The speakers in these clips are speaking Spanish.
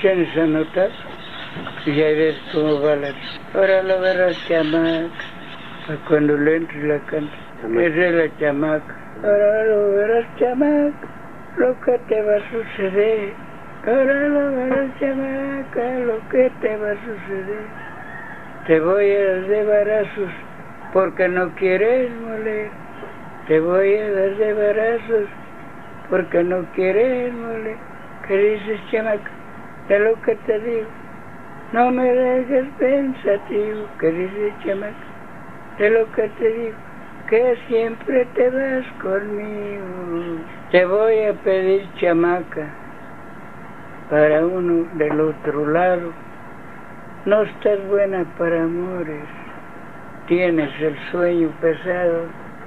¿Tienes anotado? Y ahí ves cómo va la... Ahora lo verás, chamaca. Cuando le entre la canta. Esa es la chamaca. Ahora lo verás, chamaca, lo que te va a suceder. Ahora lo verás, chamaca, lo que te va a suceder. Te voy a dar de barazos porque no quieres moler. Te voy a dar de barazos porque no quieres moler. ¿Qué dices, chamaca? De lo que te digo. No me dejes pensativo. ¿Qué dices, chamaca? De lo que te digo. Que siempre te vas conmigo. Te voy a pedir, chamaca, para uno del otro lado. No estás buena para amores. Tienes el sueño pesado.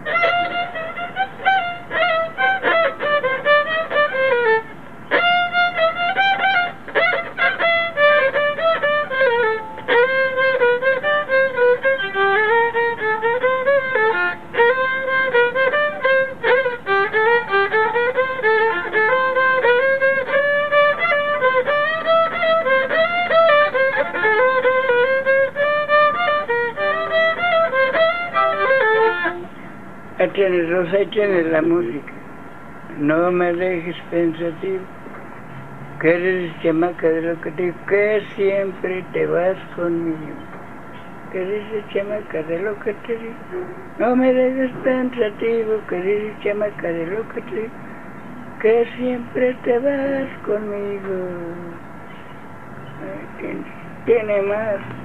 Ahí tienes, Rosa, ahí tienes la música. No me dejes pensativo. Que eres chamaca de lo que te digo, que siempre te vas conmigo. Que dices, chamaca, de lo que te digo. No me dejes pensativo. Que dices, chamaca, de lo que te digo. Que siempre te vas conmigo. Tiene más.